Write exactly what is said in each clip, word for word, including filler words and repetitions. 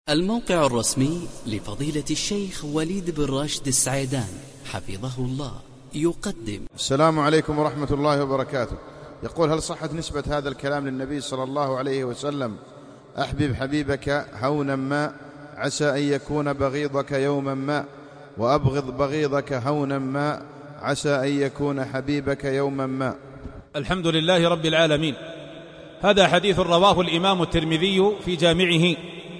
الموقع الرسمي لفضيلة الشيخ وليد بن راشد السعيدان حفظه الله يقدم. السلام عليكم ورحمة الله وبركاته. يقول: هل صحت نسبة هذا الكلام للنبي صلى الله عليه وسلم: أحبب حبيبك هونا ما عسى أن يكون بغيضك يوما ما، وأبغض بغيضك هونا ما عسى أن يكون حبيبك يوما ما؟ الحمد لله رب العالمين. هذا حديث رواه الإمام الترمذي في جامعه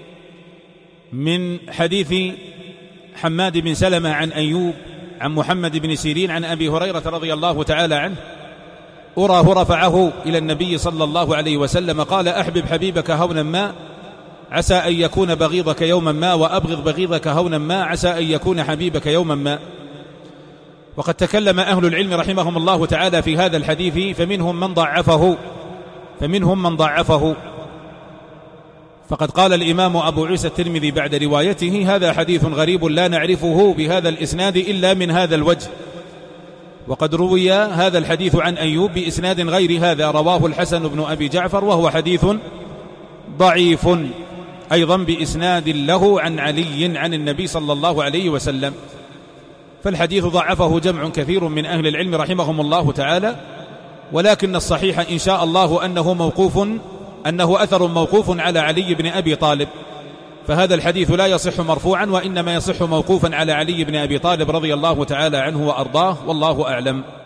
من حديث حماد بن سلمة عن أيوب عن محمد بن سيرين عن أبي هريرة رضي الله تعالى عنه، أراه رفعه إلى النبي صلى الله عليه وسلم قال: أحبب حبيبك هونا ما عسى أن يكون بغيضك يوما ما، وأبغض بغيضك هونا ما عسى أن يكون حبيبك يوما ما. وقد تكلم أهل العلم رحمهم الله تعالى في هذا الحديث، فمنهم من ضعفه فمنهم من ضعفه فقد قال الإمام أبو عيسى الترمذي بعد روايته: هذا حديث غريب لا نعرفه بهذا الإسناد إلا من هذا الوجه. وقد روي هذا الحديث عن أيوب بإسناد غير هذا، رواه الحسن بن أبي جعفر، وهو حديث ضعيف أيضا بإسناد له عن علي عن النبي صلى الله عليه وسلم. فالحديث ضعفه جمع كثير من أهل العلم رحمهم الله تعالى، ولكن الصحيح إن شاء الله أنه موقوف أنه أثر موقوف على علي بن أبي طالب، فهذا الحديث لا يصح مرفوعا، وإنما يصح موقوفا على علي بن أبي طالب رضي الله تعالى عنه وأرضاه، والله أعلم.